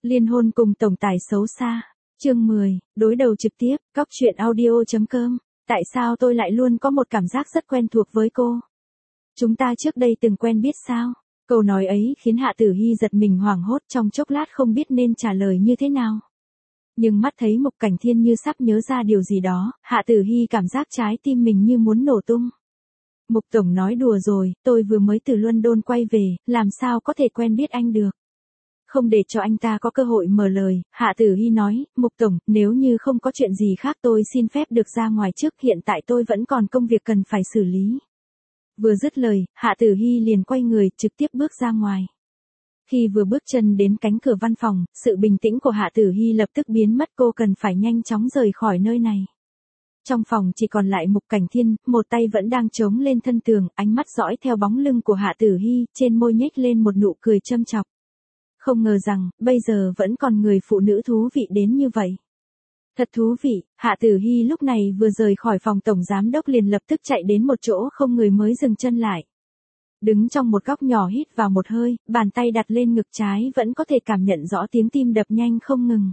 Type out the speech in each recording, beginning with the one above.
Liên hôn cùng tổng tài xấu xa. Chương 10, đối đầu trực tiếp, Cóc truyện audio.com. Tại sao tôi lại luôn có một cảm giác rất quen thuộc với cô? Chúng ta trước đây từng quen biết sao? Câu nói ấy khiến Hạ Tử Hy giật mình hoảng hốt, trong chốc lát không biết nên trả lời như thế nào. Nhưng mắt thấy Mục Cảnh Thiên như sắp nhớ ra điều gì đó, Hạ Tử Hy cảm giác trái tim mình như muốn nổ tung. Mục tổng nói đùa rồi, tôi vừa mới từ London quay về, làm sao có thể quen biết anh được. Không để cho anh ta có cơ hội mở lời, Hạ Tử Hy nói, Mục tổng, nếu như không có chuyện gì khác tôi xin phép được ra ngoài trước, hiện tại tôi vẫn còn công việc cần phải xử lý. Vừa dứt lời, Hạ Tử Hy liền quay người, trực tiếp bước ra ngoài. Khi vừa bước chân đến cánh cửa văn phòng, sự bình tĩnh của Hạ Tử Hy lập tức biến mất, cô cần phải nhanh chóng rời khỏi nơi này. Trong phòng chỉ còn lại Mục Cảnh Thiên, một tay vẫn đang chống lên thân tường, ánh mắt dõi theo bóng lưng của Hạ Tử Hy, trên môi nhếch lên một nụ cười châm chọc. Không ngờ rằng, bây giờ vẫn còn người phụ nữ thú vị đến như vậy. Thật thú vị, Hạ Tử Hy lúc này vừa rời khỏi phòng tổng giám đốc liền lập tức chạy đến một chỗ không người mới dừng chân lại. Đứng trong một góc nhỏ hít vào một hơi, bàn tay đặt lên ngực trái vẫn có thể cảm nhận rõ tiếng tim đập nhanh không ngừng.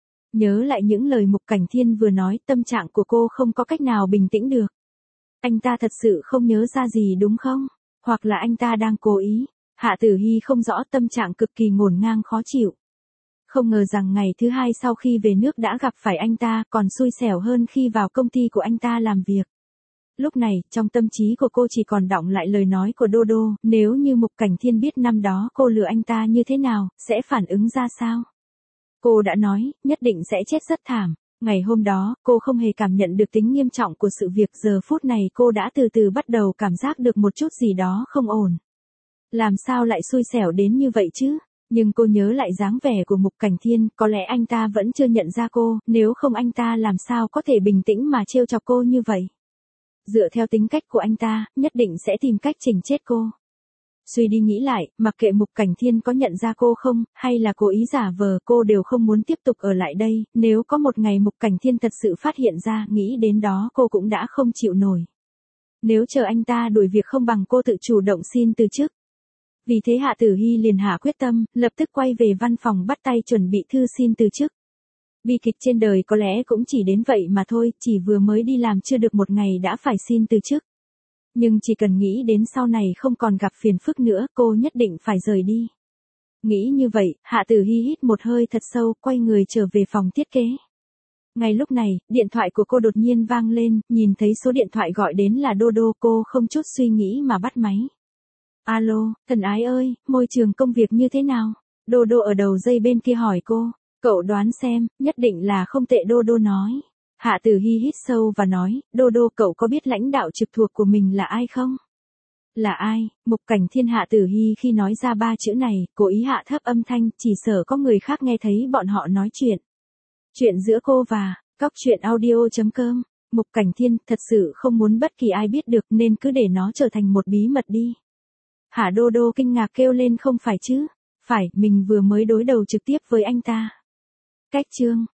Nhớ lại những lời Mục Cảnh Thiên vừa nói, tâm trạng của cô không có cách nào bình tĩnh được. Anh ta thật sự không nhớ ra gì đúng không? Hoặc là anh ta đang cố ý? Hạ Tử Hy không rõ, tâm trạng cực kỳ ngổn ngang khó chịu. Không ngờ rằng ngày thứ hai sau khi về nước đã gặp phải anh ta, còn xui xẻo hơn khi vào công ty của anh ta làm việc. Lúc này, trong tâm trí của cô chỉ còn đọng lại lời nói của Đô Đô, nếu như Mục Cảnh Thiên biết năm đó cô lừa anh ta như thế nào, sẽ phản ứng ra sao? Cô đã nói, nhất định sẽ chết rất thảm. Ngày hôm đó, cô không hề cảm nhận được tính nghiêm trọng của sự việc, giờ phút này cô đã từ từ bắt đầu cảm giác được một chút gì đó không ổn. Làm sao lại xui xẻo đến như vậy chứ? Nhưng cô nhớ lại dáng vẻ của Mục Cảnh Thiên, có lẽ anh ta vẫn chưa nhận ra cô, nếu không anh ta làm sao có thể bình tĩnh mà trêu chọc cô như vậy. Dựa theo tính cách của anh ta, nhất định sẽ tìm cách chỉnh chết cô. Suy đi nghĩ lại, mặc kệ Mục Cảnh Thiên có nhận ra cô không, hay là cố ý giả vờ, cô đều không muốn tiếp tục ở lại đây, nếu có một ngày Mục Cảnh Thiên thật sự phát hiện ra, nghĩ đến đó cô cũng đã không chịu nổi. Nếu chờ anh ta đuổi việc không bằng cô tự chủ động xin từ chức. Vì thế Hạ Tử Hy liền hạ quyết tâm, lập tức quay về văn phòng bắt tay chuẩn bị thư xin từ chức. Bi kịch trên đời có lẽ cũng chỉ đến vậy mà thôi, chỉ vừa mới đi làm chưa được một ngày đã phải xin từ chức. Nhưng chỉ cần nghĩ đến sau này không còn gặp phiền phức nữa, cô nhất định phải rời đi. Nghĩ như vậy, Hạ Tử Hy hít một hơi thật sâu, quay người trở về phòng thiết kế. Ngay lúc này, điện thoại của cô đột nhiên vang lên, nhìn thấy số điện thoại gọi đến là Đô Đô, cô không chút suy nghĩ mà bắt máy. Alo, thần ái ơi, môi trường công việc như thế nào? Đô Đô ở đầu dây bên kia hỏi cô. Cậu đoán xem, nhất định là không tệ, Đô Đô nói. Hạ Tử Hy hít sâu và nói, Đô Đô, cậu có biết lãnh đạo trực thuộc của mình là ai không? Là ai? Mục Cảnh Thiên. Hạ Tử Hy khi nói ra ba chữ này, cố ý hạ thấp âm thanh, chỉ sợ có người khác nghe thấy bọn họ nói chuyện. Chuyện giữa cô và Cóc truyện audio.com. Mục Cảnh Thiên thật sự không muốn bất kỳ ai biết được nên cứ để nó trở thành một bí mật đi. Hạ Đô Đô kinh ngạc kêu lên, không phải chứ? Phải, mình vừa mới đối đầu trực tiếp với anh ta. Cách chương